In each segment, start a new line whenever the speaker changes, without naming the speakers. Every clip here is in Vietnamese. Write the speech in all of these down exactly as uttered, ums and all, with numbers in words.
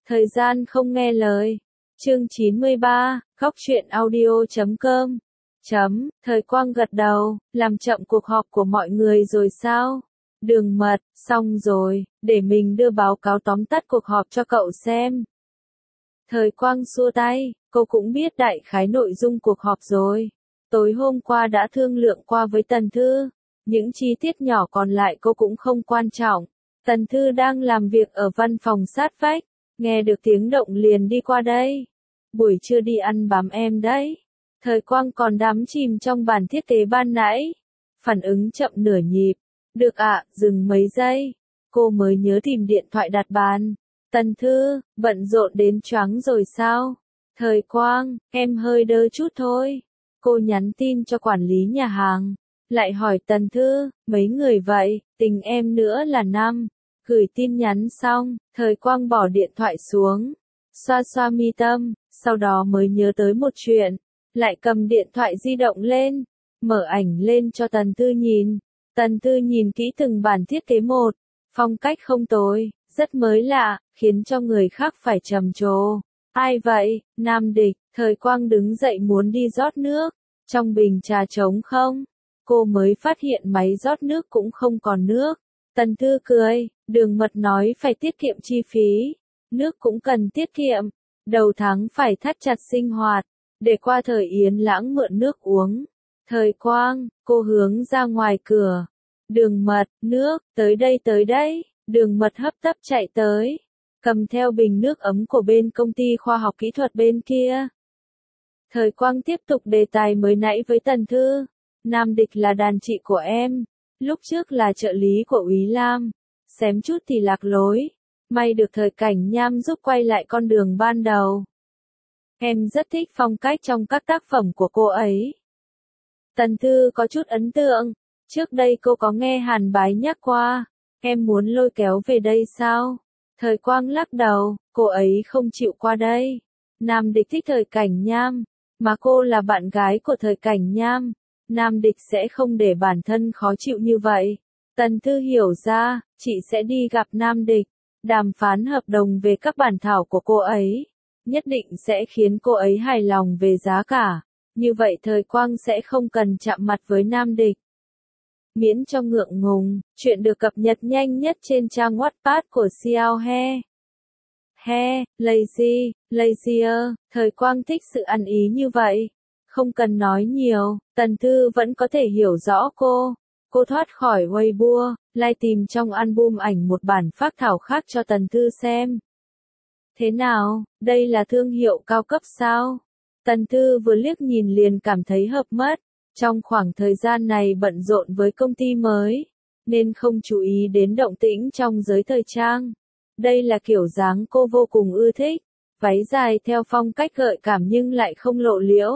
Thời gian không nghe lời. Chương chín mươi ba, khóc chuyện audio chấm com. Chấm, Thời Quang gật đầu, làm chậm cuộc họp của mọi người rồi sao? Đường Mật, xong rồi, để mình đưa báo cáo tóm tắt cuộc họp cho cậu xem. Thời Quang xua tay, cô cũng biết đại khái nội dung cuộc họp rồi. Tối hôm qua đã thương lượng qua với Tần Thư. Những chi tiết nhỏ còn lại cô cũng không quan trọng. Tần Thư đang làm việc ở văn phòng sát vách. Nghe được tiếng động liền đi qua đây. Buổi trưa đi ăn bám em đấy. Thời Quang còn đắm chìm trong bản thiết kế ban nãy. Phản ứng chậm nửa nhịp. Được ạ, dừng mấy giây. Cô mới nhớ tìm điện thoại đặt bàn. Tần Thư, bận rộn đến choáng rồi sao? Thời Quang, em hơi đơ chút thôi. Cô nhắn tin cho quản lý nhà hàng. Lại hỏi Tần Thư, mấy người vậy, tình em nữa là năm. Gửi tin nhắn xong, Thời Quang bỏ điện thoại xuống. Xoa xoa mi tâm, sau đó mới nhớ tới một chuyện. Lại cầm điện thoại di động lên. Mở ảnh lên cho Tần Thư nhìn. Tần Thư nhìn kỹ từng bản thiết kế một. Phong cách không tồi, rất mới lạ, khiến cho người khác phải trầm trồ. Ai vậy, Nam Địch? Thời Quang đứng dậy muốn đi rót nước. Trong bình trà trống không? Cô mới phát hiện máy rót nước cũng không còn nước. Tần Thư cười, Đường Mật nói phải tiết kiệm chi phí. Nước cũng cần tiết kiệm. Đầu tháng phải thắt chặt sinh hoạt. Để qua thời Yến Lãng mượn nước uống. Thời Quang, cô hướng ra ngoài cửa. Đường Mật, nước, tới đây tới đây. Đường Mật hấp tấp chạy tới. Cầm theo bình nước ấm của bên công ty khoa học kỹ thuật bên kia. Thời Quang tiếp tục đề tài mới nãy với Tần Thư. Nam Địch là đàn chị của em. Lúc trước là trợ lý của Úy Lam. Xém chút thì lạc lối. May được Thời Cảnh Nham giúp quay lại con đường ban đầu. Em rất thích phong cách trong các tác phẩm của cô ấy. Tần Thư có chút ấn tượng. Trước đây cô có nghe Hàn Bái nhắc qua. Em muốn lôi kéo về đây sao? Thời Quang lắc đầu, cô ấy không chịu qua đây. Nam Địch thích Thời Cảnh Nham. Mà cô là bạn gái của Thời Cảnh Nham. Nam Địch sẽ không để bản thân khó chịu như vậy. Tần Thư hiểu ra, chị sẽ đi gặp Nam Địch. Đàm phán hợp đồng về các bản thảo của cô ấy. Nhất định sẽ khiến cô ấy hài lòng về giá cả. Như vậy Thời Quang sẽ không cần chạm mặt với Nam Địch. Miễn cho ngượng ngùng, chuyện được cập nhật nhanh nhất trên trang Wattpad của Xiao He. He, lazy, lazier, Thời Quang thích sự ăn ý như vậy. Không cần nói nhiều, Tần Thư vẫn có thể hiểu rõ cô. Cô thoát khỏi Weibo, lại tìm trong album ảnh một bản phác thảo khác cho Tần Thư xem. Thế nào, đây là thương hiệu cao cấp sao? Tần Thư vừa liếc nhìn liền cảm thấy hợp mắt. Trong khoảng thời gian này bận rộn với công ty mới, nên không chú ý đến động tĩnh trong giới thời trang. Đây là kiểu dáng cô vô cùng ưa thích. Váy dài theo phong cách gợi cảm nhưng lại không lộ liễu.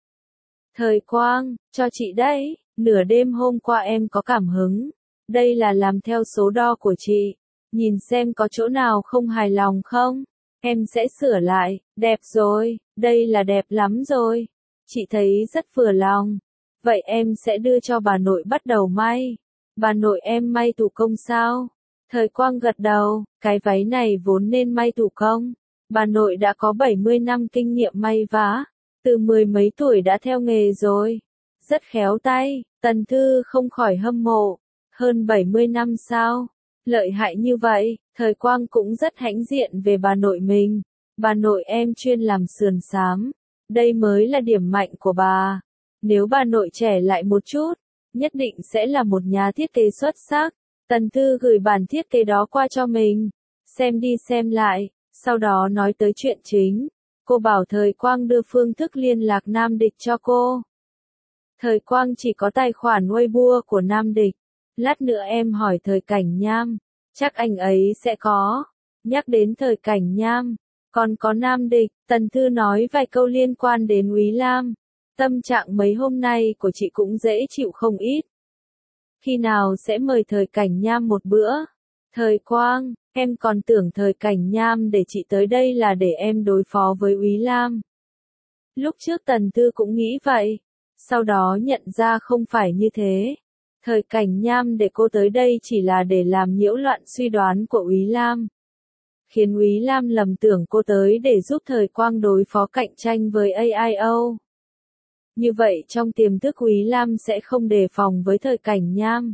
Thời Quang, cho chị đấy, nửa đêm hôm qua em có cảm hứng. Đây là làm theo số đo của chị. Nhìn xem có chỗ nào không hài lòng không? Em sẽ sửa lại, đẹp rồi, đây là đẹp lắm rồi. Chị thấy rất vừa lòng. Vậy em sẽ đưa cho bà nội bắt đầu may. Bà nội em may thủ công sao? Thời Quang gật đầu, cái váy này vốn nên may thủ công. Bà nội đã có bảy mươi năm kinh nghiệm may vá. Từ mười mấy tuổi đã theo nghề rồi. Rất khéo tay, Tần Thư không khỏi hâm mộ. Hơn bảy mươi năm sao? Lợi hại như vậy, Thời Quang cũng rất hãnh diện về bà nội mình. Bà nội em chuyên làm sườn xám. Đây mới là điểm mạnh của bà. Nếu bà nội trẻ lại một chút, nhất định sẽ là một nhà thiết kế xuất sắc. Tần Thư gửi bản thiết kế đó qua cho mình. Xem đi xem lại, sau đó nói tới chuyện chính. Cô bảo Thời Quang đưa phương thức liên lạc Nam Địch cho cô. Thời Quang chỉ có tài khoản Weibo của Nam Địch. Lát nữa em hỏi Thời Cảnh Nham. Chắc anh ấy sẽ có. Nhắc đến Thời Cảnh Nham. Còn có Nam Địch, Tần Thư nói vài câu liên quan đến Úy Lam. Tâm trạng mấy hôm nay của chị cũng dễ chịu không ít. Khi nào sẽ mời Thời Cảnh Nham một bữa? Thời Quang, em còn tưởng Thời Cảnh Nham để chị tới đây là để em đối phó với Úy Lam. Lúc trước Tần Thư cũng nghĩ vậy. Sau đó nhận ra không phải như thế. Thời Cảnh Nham để cô tới đây chỉ là để làm nhiễu loạn suy đoán của Úy Lam. khiến Úy Lam lầm tưởng cô tới để giúp Thời Quang đối phó cạnh tranh với a i o. Như vậy trong tiềm thức Úy Lam sẽ không đề phòng với Thời Cảnh Nham.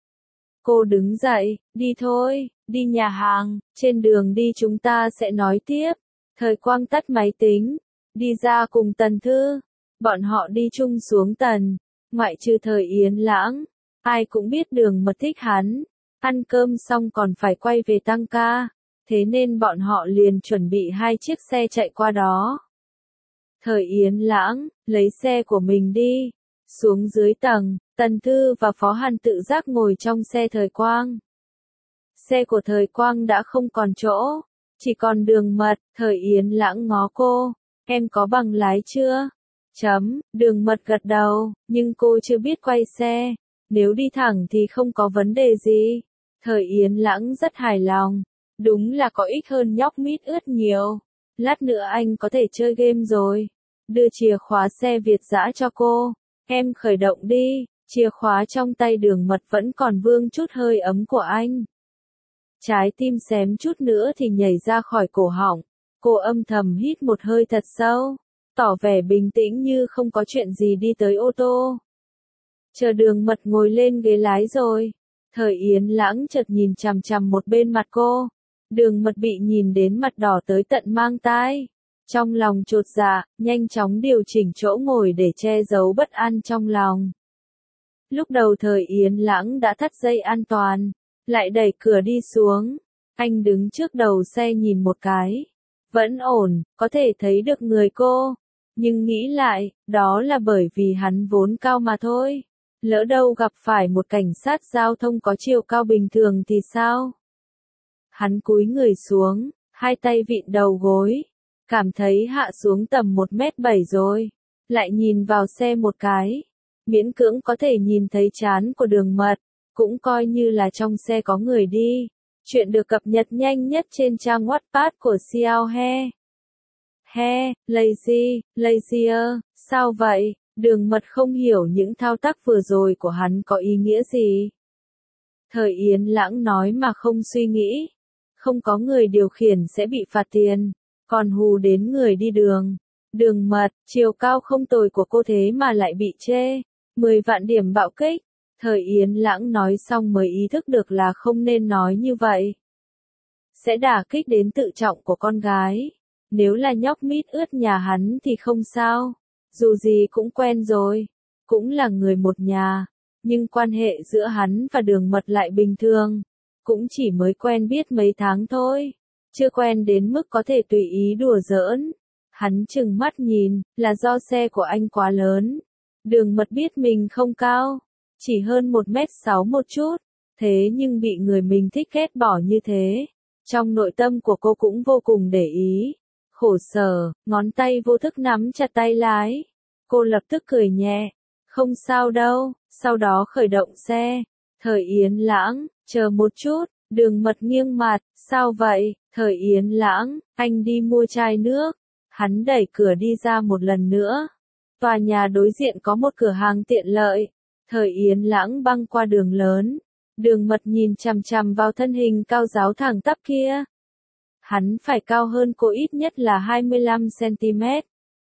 Cô đứng dậy, đi thôi, đi nhà hàng, trên đường đi chúng ta sẽ nói tiếp. Thời Quang tắt máy tính, đi ra cùng Tần Thư. Bọn họ đi chung xuống tầng, ngoại trừ Thời Yến Lãng. Ai cũng biết Đường Mật thích hắn. Ăn cơm xong còn phải quay về tăng ca. Thế nên bọn họ liền chuẩn bị hai chiếc xe chạy qua đó. Thời Yến Lãng, lấy xe của mình đi. Xuống dưới tầng, Tần Thư và Phó Hàn tự giác ngồi trong xe Thời Quang. Xe của Thời Quang đã không còn chỗ, chỉ còn Đường Mật. Thời Yến Lãng ngó cô, em có bằng lái chưa? Chấm, Đường Mật gật đầu, nhưng cô chưa biết quay xe, nếu đi thẳng thì không có vấn đề gì. Thời Yến Lãng rất hài lòng, đúng là có ích hơn nhóc mít ướt nhiều. Lát nữa anh có thể chơi game rồi. Đưa chìa khóa xe Việt dã cho cô, em khởi động đi. Chìa khóa trong tay Đường Mật vẫn còn vương chút hơi ấm của anh. Trái tim xém chút nữa thì nhảy ra khỏi cổ họng. Cô âm thầm hít một hơi thật sâu, tỏ vẻ bình tĩnh như không có chuyện gì đi tới ô tô. Chờ Đường Mật ngồi lên ghế lái rồi. Thời Yến Lãng chợt nhìn chằm chằm một bên mặt cô. Đường Mật bị nhìn đến mặt đỏ tới tận mang tai. Trong lòng chột dạ, nhanh chóng điều chỉnh chỗ ngồi để che giấu bất an trong lòng. Lúc đầu Thời Yến Lãng đã thắt dây an toàn, lại đẩy cửa đi xuống. Anh đứng trước đầu xe nhìn một cái. Vẫn ổn, có thể thấy được người cô. Nhưng nghĩ lại, đó là bởi vì hắn vốn cao mà thôi. Lỡ đâu gặp phải một cảnh sát giao thông có chiều cao bình thường thì sao? Hắn cúi người xuống, hai tay vịn đầu gối. Cảm thấy hạ xuống tầm một mét bảy rồi. Lại nhìn vào xe một cái. Miễn cưỡng có thể nhìn thấy trán của Đường Mật. Cũng coi như là trong xe có người đi. Chuyện được cập nhật nhanh nhất trên trang Wattpad của Xiao He. He, lazy, lazier, sao vậy? Đường Mật không hiểu những thao tác vừa rồi của hắn có ý nghĩa gì. Thời Yến Lãng nói mà không suy nghĩ. Không có người điều khiển sẽ bị phạt tiền, còn hù đến người đi đường. Đường Mật, chiều cao không tồi của cô thế mà lại bị chê. mười vạn điểm bạo kích. Thời Yến Lãng nói xong mới ý thức được là không nên nói như vậy. Sẽ đả kích đến tự trọng của con gái. Nếu là nhóc mít ướt nhà hắn thì không sao. Dù gì cũng quen rồi. Cũng là người một nhà. Nhưng quan hệ giữa hắn và Đường Mật lại bình thường. Cũng chỉ mới quen biết mấy tháng thôi. Chưa quen đến mức có thể tùy ý đùa giỡn. Hắn chừng mắt nhìn, là do xe của anh quá lớn. Đường Mật biết mình không cao. Chỉ hơn một mét sáu một chút. Thế nhưng bị người mình thích ghét bỏ như thế. Trong nội tâm của cô cũng vô cùng để ý. Khổ sở, ngón tay vô thức nắm chặt tay lái. Cô lập tức cười nhẹ. Không sao đâu, sau đó khởi động xe. Thời Yến Lãng, chờ một chút, Đường Mật nghiêng mặt, sao vậy? Thời Yến Lãng, anh đi mua chai nước. Hắn đẩy cửa đi ra một lần nữa. Tòa nhà đối diện có một cửa hàng tiện lợi. Thời Yến Lãng băng qua đường lớn. Đường Mật nhìn chằm chằm vào thân hình cao ráo thẳng tắp kia. Hắn phải cao hơn cô ít nhất là hai mươi lăm xăng-ti-mét.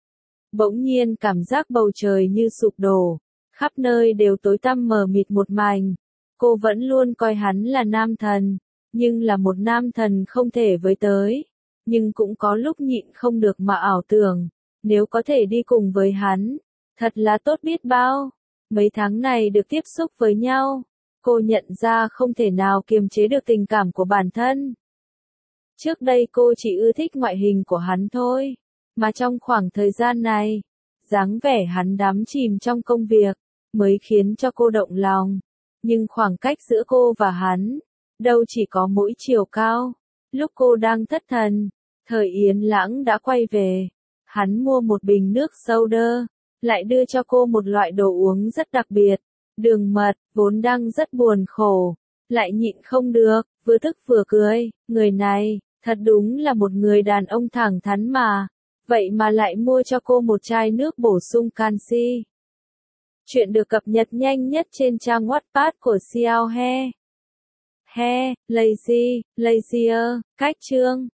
Bỗng nhiên cảm giác bầu trời như sụp đổ. Khắp nơi đều tối tăm mờ mịt một mảnh. Cô vẫn luôn coi hắn là nam thần. Nhưng là một nam thần không thể với tới. Nhưng cũng có lúc nhịn không được mà ảo tưởng. Nếu có thể đi cùng với hắn. Thật là tốt biết bao. Mấy tháng này được tiếp xúc với nhau. Cô nhận ra không thể nào kiềm chế được tình cảm của bản thân. Trước đây cô chỉ ưa thích ngoại hình của hắn thôi. Mà trong khoảng thời gian này, dáng vẻ hắn đắm chìm trong công việc, mới khiến cho cô động lòng. Nhưng khoảng cách giữa cô và hắn, đâu chỉ có mỗi chiều cao. Lúc cô đang thất thần, Thời Yến Lãng đã quay về. Hắn mua một bình nước soda, lại đưa cho cô một loại đồ uống rất đặc biệt. Đường Mật, vốn đang rất buồn khổ, lại nhịn không được, vừa tức vừa cười. Người này, thật đúng là một người đàn ông thẳng thắn mà. Vậy mà lại mua cho cô một chai nước bổ sung canxi. Chuyện được cập nhật nhanh nhất trên trang Wattpad của Xiao He. He, lazy, lazier, cách chương.